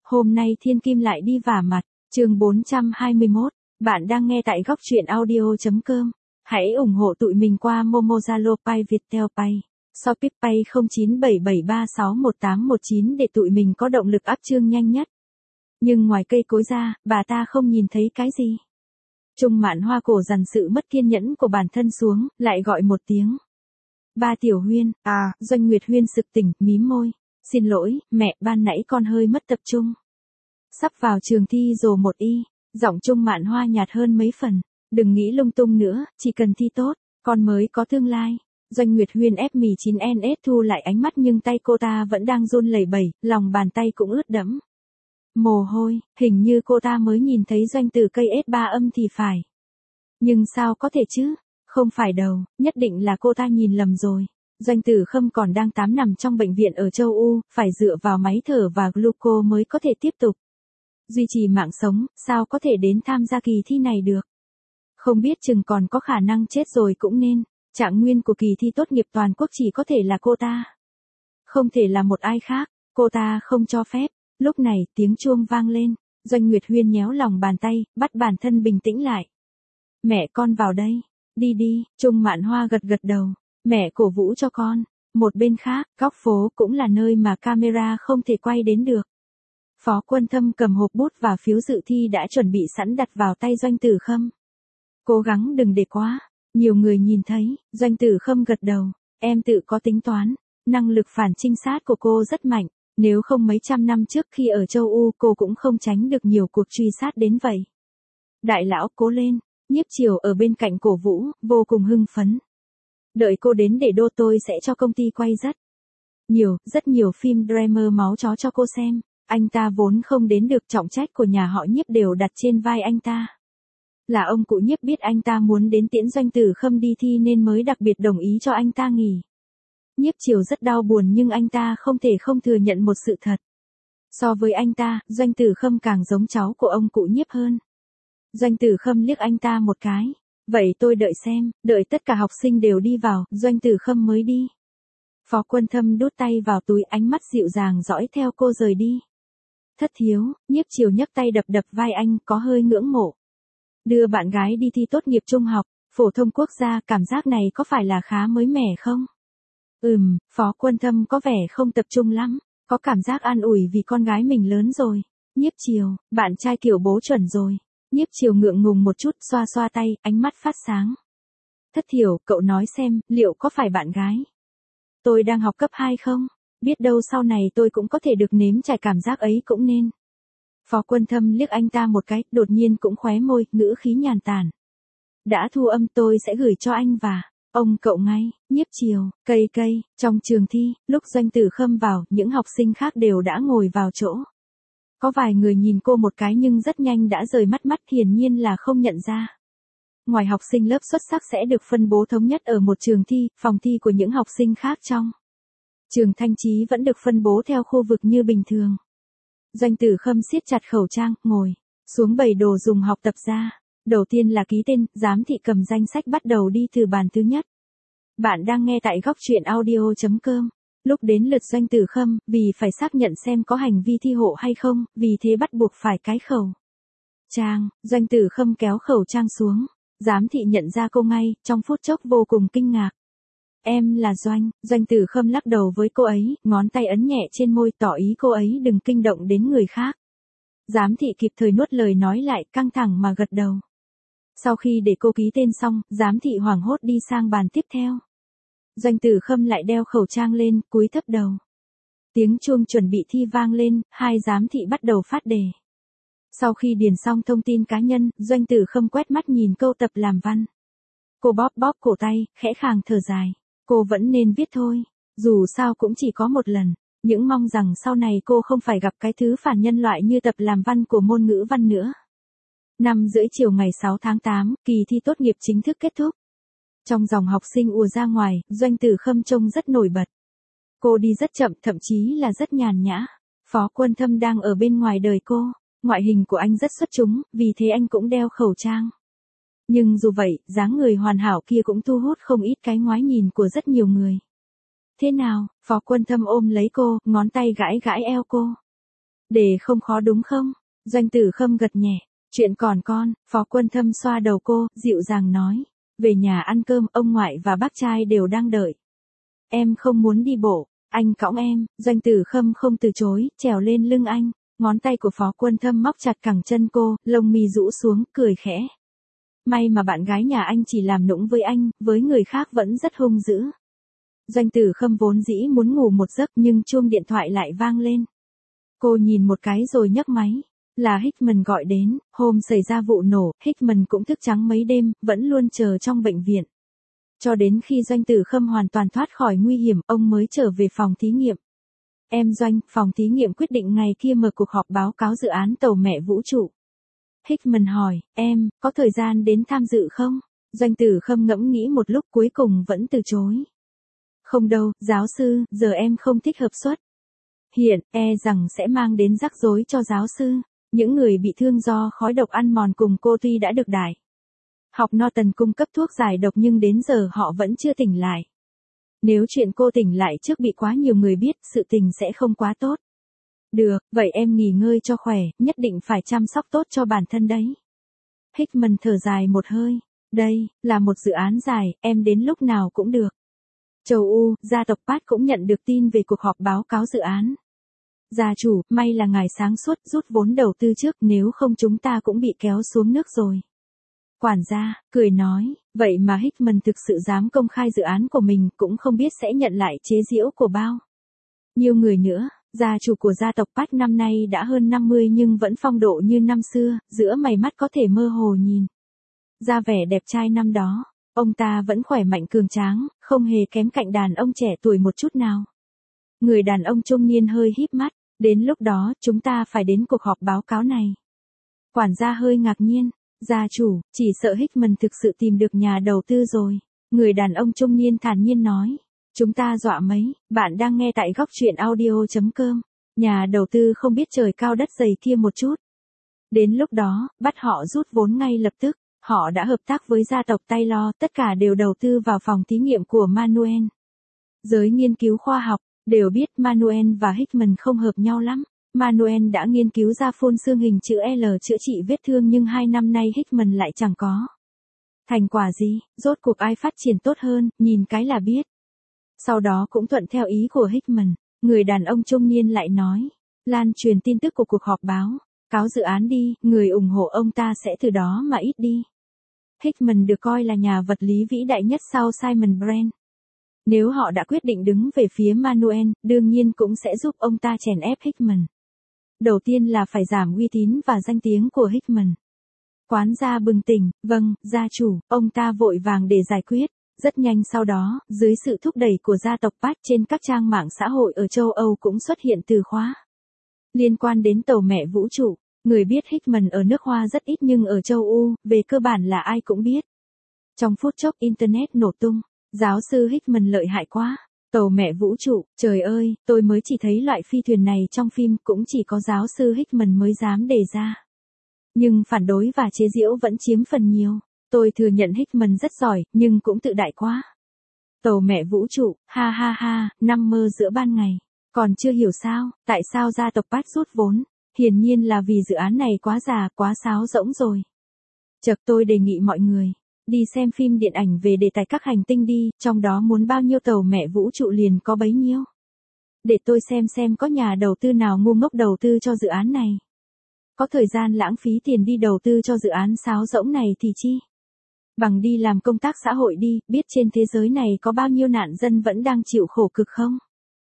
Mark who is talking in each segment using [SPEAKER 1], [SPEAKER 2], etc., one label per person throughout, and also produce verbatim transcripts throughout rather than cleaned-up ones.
[SPEAKER 1] Hôm nay Thiên Kim lại đi vả mặt, chương bốn trăm hai mươi mốt, bạn đang nghe tại góc truyện audio.com. Hãy ủng hộ tụi mình qua Momo, Zalo, Pay, Viettel Pay, Shopee Pay không chín bảy bảy ba sáu một tám một chín để tụi mình có động lực up chương nhanh nhất. Nhưng ngoài cây cối ra, bà ta không nhìn thấy cái gì. Trung Mạn Hoa cổ dằn sự mất kiên nhẫn của bản thân xuống, lại gọi một tiếng. Ba Tiểu Huyên, à, Doanh Nguyệt Huyên sực tỉnh, mím môi. Xin lỗi, mẹ, ban nãy con hơi mất tập trung. Sắp vào trường thi rồi một y, giọng Trung Mạn Hoa nhạt hơn mấy phần. Đừng nghĩ lung tung nữa, chỉ cần thi tốt, con mới có tương lai. Doanh Nguyệt Huyên ép mì chín en ét thu lại ánh mắt nhưng tay cô ta vẫn đang run lẩy bẩy, lòng bàn tay cũng ướt đẫm. Mồ hôi, hình như cô ta mới nhìn thấy Doanh Tử cây ét ba âm thì phải. Nhưng sao có thể chứ? Không phải đâu, nhất định là cô ta nhìn lầm rồi. Doanh Tử Khâm còn đang tám nằm trong bệnh viện ở châu U, phải dựa vào máy thở và gluco mới có thể tiếp tục duy trì mạng sống, sao có thể đến tham gia kỳ thi này được. Không biết chừng còn có khả năng chết rồi cũng nên, trạng nguyên của kỳ thi tốt nghiệp toàn quốc chỉ có thể là cô ta. Không thể là một ai khác, cô ta không cho phép. Lúc này tiếng chuông vang lên, Doanh Nguyệt Huyên nhéo lòng bàn tay, bắt bản thân bình tĩnh lại. Mẹ con vào đây, đi đi, Trung Mạn Hoa gật gật đầu, mẹ cổ vũ cho con. Một bên khác, góc phố cũng là nơi mà camera không thể quay đến được. Phó Quân Thâm cầm hộp bút và phiếu dự thi đã chuẩn bị sẵn đặt vào tay Doanh Tử Khâm. Cố gắng đừng để quá, nhiều người nhìn thấy, Doanh Tử Khâm gật đầu, em tự có tính toán, năng lực phản trinh sát của cô rất mạnh, nếu không mấy trăm năm trước khi ở châu U cô cũng không tránh được nhiều cuộc truy sát đến vậy. Đại lão cố lên, Nhiếp Triều ở bên cạnh cổ vũ, vô cùng hưng phấn. Đợi cô đến để đô tôi sẽ cho công ty quay rất nhiều, rất nhiều phim drama máu chó cho cô xem. Anh ta vốn không đến được, trọng trách của nhà họ Nhiếp đều đặt trên vai anh ta. Là ông cụ Nhiếp biết anh ta muốn đến tiễn Doanh Tử Khâm đi thi nên mới đặc biệt đồng ý cho anh ta nghỉ. Nhiếp Triều rất đau buồn nhưng anh ta không thể không thừa nhận một sự thật. So với anh ta, Doanh Tử Khâm càng giống cháu của ông cụ Nhiếp hơn. Doanh Tử Khâm liếc anh ta một cái. Vậy tôi đợi xem, đợi tất cả học sinh đều đi vào, Doanh Tử Khâm mới đi. Phó Quân Thâm đút tay vào túi, ánh mắt dịu dàng dõi theo cô rời đi. Thất thiếu, Nhiếp Triều nhấc tay đập đập vai anh, có hơi ngưỡng mộ. Đưa bạn gái đi thi tốt nghiệp trung học, phổ thông quốc gia, cảm giác này có phải là khá mới mẻ không? Ừm, Phó Quân Thâm có vẻ không tập trung lắm, có cảm giác an ủi vì con gái mình lớn rồi. Nhiếp Triều, bạn trai kiểu bố chuẩn rồi. Nhiếp Triều ngượng ngùng một chút, xoa xoa tay, ánh mắt phát sáng. Thất thiểu, cậu nói xem, liệu có phải bạn gái tôi đang học cấp hai không? Biết đâu sau này tôi cũng có thể được nếm trải cảm giác ấy cũng nên. Phó Quân Thâm liếc anh ta một cái, đột nhiên cũng khóe môi, ngữ khí nhàn tản. Đã thu âm tôi sẽ gửi cho anh và ông cậu ngay. Nhiếp Triều, cây cây, trong trường thi, lúc Doanh Tử Khâm vào, những học sinh khác đều đã ngồi vào chỗ. Có vài người nhìn cô một cái nhưng rất nhanh đã rời mắt mắt, hiển nhiên là không nhận ra. Ngoài học sinh lớp xuất sắc sẽ được phân bố thống nhất ở một trường thi, phòng thi của những học sinh khác trong trường Thanh Chí vẫn được phân bố theo khu vực như bình thường. Doanh Tử Khâm siết chặt khẩu trang, ngồi xuống bày đồ dùng học tập ra. Đầu tiên là ký tên, giám thị cầm danh sách bắt đầu đi từ bàn thứ nhất. Bạn đang nghe tại góc truyện audio.com. Lúc đến lượt Doanh Tử Khâm, vì phải xác nhận xem có hành vi thi hộ hay không, vì thế bắt buộc phải cái khẩu trang. Doanh Tử Khâm kéo khẩu trang xuống. Giám thị nhận ra cô ngay, trong phút chốc vô cùng kinh ngạc. Em là Doanh. Doanh Tử Khâm lắc đầu với cô ấy, ngón tay ấn nhẹ trên môi tỏ ý cô ấy đừng kinh động đến người khác. Giám thị kịp thời nuốt lời nói lại, căng thẳng mà gật đầu. Sau khi để cô ký tên xong, giám thị hoảng hốt đi sang bàn tiếp theo. Doanh Tử Khâm lại đeo khẩu trang lên, cúi thấp đầu. Tiếng chuông chuẩn bị thi vang lên, hai giám thị bắt đầu phát đề. Sau khi điền xong thông tin cá nhân, Doanh Tử Khâm quét mắt nhìn câu tập làm văn. Cô bóp bóp cổ tay, khẽ khàng thở dài. Cô vẫn nên viết thôi, dù sao cũng chỉ có một lần, những mong rằng sau này cô không phải gặp cái thứ phản nhân loại như tập làm văn của môn ngữ văn nữa. Năm rưỡi chiều ngày sáu tháng tám, kỳ thi tốt nghiệp chính thức kết thúc. Trong dòng học sinh ùa ra ngoài, Doanh Tử Khâm trông rất nổi bật. Cô đi rất chậm, thậm chí là rất nhàn nhã. Phó Quân Thâm đang ở bên ngoài đợi cô. Ngoại hình của anh rất xuất chúng, vì thế anh cũng đeo khẩu trang. Nhưng dù vậy, dáng người hoàn hảo kia cũng thu hút không ít cái ngoái nhìn của rất nhiều người. Thế nào? Phó Quân Thâm ôm lấy cô, ngón tay gãi gãi eo cô. Để không khó đúng không? Doanh Tử Khâm gật nhẹ. Chuyện còn con, Phó Quân Thâm xoa đầu cô, dịu dàng nói. Về nhà ăn cơm, ông ngoại và bác trai đều đang đợi. Em không muốn đi bộ, anh cõng em. Doanh Tử Khâm không từ chối, trèo lên lưng anh. Ngón tay của Phó Quân Thâm móc chặt cẳng chân cô, lông mi rũ xuống, cười khẽ. May mà bạn gái nhà anh chỉ làm nũng với anh, với người khác vẫn rất hung dữ. Doanh Tử Khâm vốn dĩ muốn ngủ một giấc nhưng chuông điện thoại lại vang lên. Cô nhìn một cái rồi nhấc máy. Là Hickman gọi đến, hôm xảy ra vụ nổ, Hickman cũng thức trắng mấy đêm, vẫn luôn chờ trong bệnh viện. Cho đến khi Doanh Tử Khâm hoàn toàn thoát khỏi nguy hiểm, ông mới trở về phòng thí nghiệm. Em Doanh, phòng thí nghiệm quyết định ngày kia mở cuộc họp báo cáo dự án tàu mẹ vũ trụ. Hickman hỏi, em, có thời gian đến tham dự không? Doanh Tử Khâm ngẫm nghĩ một lúc cuối cùng vẫn từ chối. Không đâu, giáo sư, giờ em không thích hợp suất. Hiện, e rằng sẽ mang đến rắc rối cho giáo sư. Những người bị thương do khói độc ăn mòn cùng cô tuy đã được đài học Norton cung cấp thuốc giải độc nhưng đến giờ họ vẫn chưa tỉnh lại. Nếu chuyện cô tỉnh lại trước bị quá nhiều người biết, sự tình sẽ không quá tốt. Được, vậy em nghỉ ngơi cho khỏe, nhất định phải chăm sóc tốt cho bản thân đấy. Hickman thở dài một hơi. Đây, là một dự án dài, em đến lúc nào cũng được. Châu U, gia tộc Pat cũng nhận được tin về cuộc họp báo cáo dự án. Gia chủ, may là ngài sáng suốt rút vốn đầu tư trước, nếu không chúng ta cũng bị kéo xuống nước rồi. Quản gia, cười nói, vậy mà Hickman thực sự dám công khai dự án của mình, cũng không biết sẽ nhận lại chế giễu của bao nhiều người nữa. Gia chủ của gia tộc Pat năm nay đã hơn năm mươi nhưng vẫn phong độ như năm xưa, giữa mày mắt có thể mơ hồ nhìn ra vẻ đẹp trai năm đó. Ông ta vẫn khỏe mạnh cường tráng, không hề kém cạnh đàn ông trẻ tuổi một chút nào. Người đàn ông trung niên hơi híp mắt, đến lúc đó chúng ta phải đến cuộc họp báo cáo này. Quản gia hơi ngạc nhiên, gia chủ, chỉ sợ Hickman thực sự tìm được nhà đầu tư rồi. Người đàn ông trung niên thản nhiên nói, chúng ta dọa mấy, bạn đang nghe tại góc truyện audio.com. Nhà đầu tư không biết trời cao đất dày kia một chút. Đến lúc đó, bắt họ rút vốn ngay lập tức. Họ đã hợp tác với gia tộc Taylor, tất cả đều đầu tư vào phòng thí nghiệm của Manuel. Giới nghiên cứu khoa học đều biết Manuel và Hickman không hợp nhau lắm. Manuel đã nghiên cứu ra phun xương hình chữ L chữa trị vết thương nhưng hai năm nay Hickman lại chẳng có thành quả gì, rốt cuộc ai phát triển tốt hơn, nhìn cái là biết. Sau đó cũng thuận theo ý của Hickman, người đàn ông trung niên lại nói, lan truyền tin tức của cuộc họp báo cáo dự án đi, người ủng hộ ông ta sẽ từ đó mà ít đi. Hickman được coi là nhà vật lý vĩ đại nhất sau Simon Brand. Nếu họ đã quyết định đứng về phía Manuel, đương nhiên cũng sẽ giúp ông ta chèn ép Hickman. Đầu tiên là phải giảm uy tín và danh tiếng của Hickman. Quản gia bừng tỉnh, vâng, gia chủ, ông ta vội vàng để giải quyết. Rất nhanh sau đó, dưới sự thúc đẩy của gia tộc Pat trên các trang mạng xã hội ở châu Âu cũng xuất hiện từ khóa liên quan đến tàu mẹ vũ trụ. Người biết Hickman ở nước Hoa rất ít nhưng ở châu Âu, về cơ bản là ai cũng biết. Trong phút chốc Internet nổ tung, giáo sư Hickman lợi hại quá. Tàu mẹ vũ trụ, trời ơi, tôi mới chỉ thấy loại phi thuyền này trong phim, cũng chỉ có giáo sư Hickman mới dám đề ra. Nhưng phản đối và chế giễu vẫn chiếm phần nhiều. Tôi thừa nhận Hickman rất giỏi, nhưng cũng tự đại quá. Tàu mẹ vũ trụ, ha ha ha, nằm mơ giữa ban ngày. Còn chưa hiểu sao, tại sao gia tộc Pat rút vốn? Hiển nhiên là vì dự án này quá già, quá sáo rỗng rồi. Chợt tôi đề nghị mọi người đi xem phim điện ảnh về đề tài các hành tinh đi, trong đó muốn bao nhiêu tàu mẹ vũ trụ liền có bấy nhiêu. Để tôi xem xem có nhà đầu tư nào ngu ngốc đầu tư cho dự án này. Có thời gian lãng phí tiền đi đầu tư cho dự án sáo rỗng này thì chi? Bằng đi làm công tác xã hội đi, biết trên thế giới này có bao nhiêu nạn dân vẫn đang chịu khổ cực không?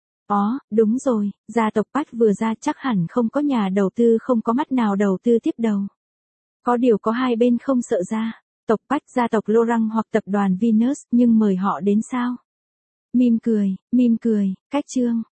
[SPEAKER 1] Ó, đúng rồi, gia tộc Pat vừa ra chắc hẳn không có nhà đầu tư không có mắt nào đầu tư tiếp đầu. Có điều có hai bên không sợ ra, tộc Pat gia tộc Laurent hoặc tập đoàn Venus, nhưng mời họ đến sao? Mỉm cười, mỉm cười, cách chương.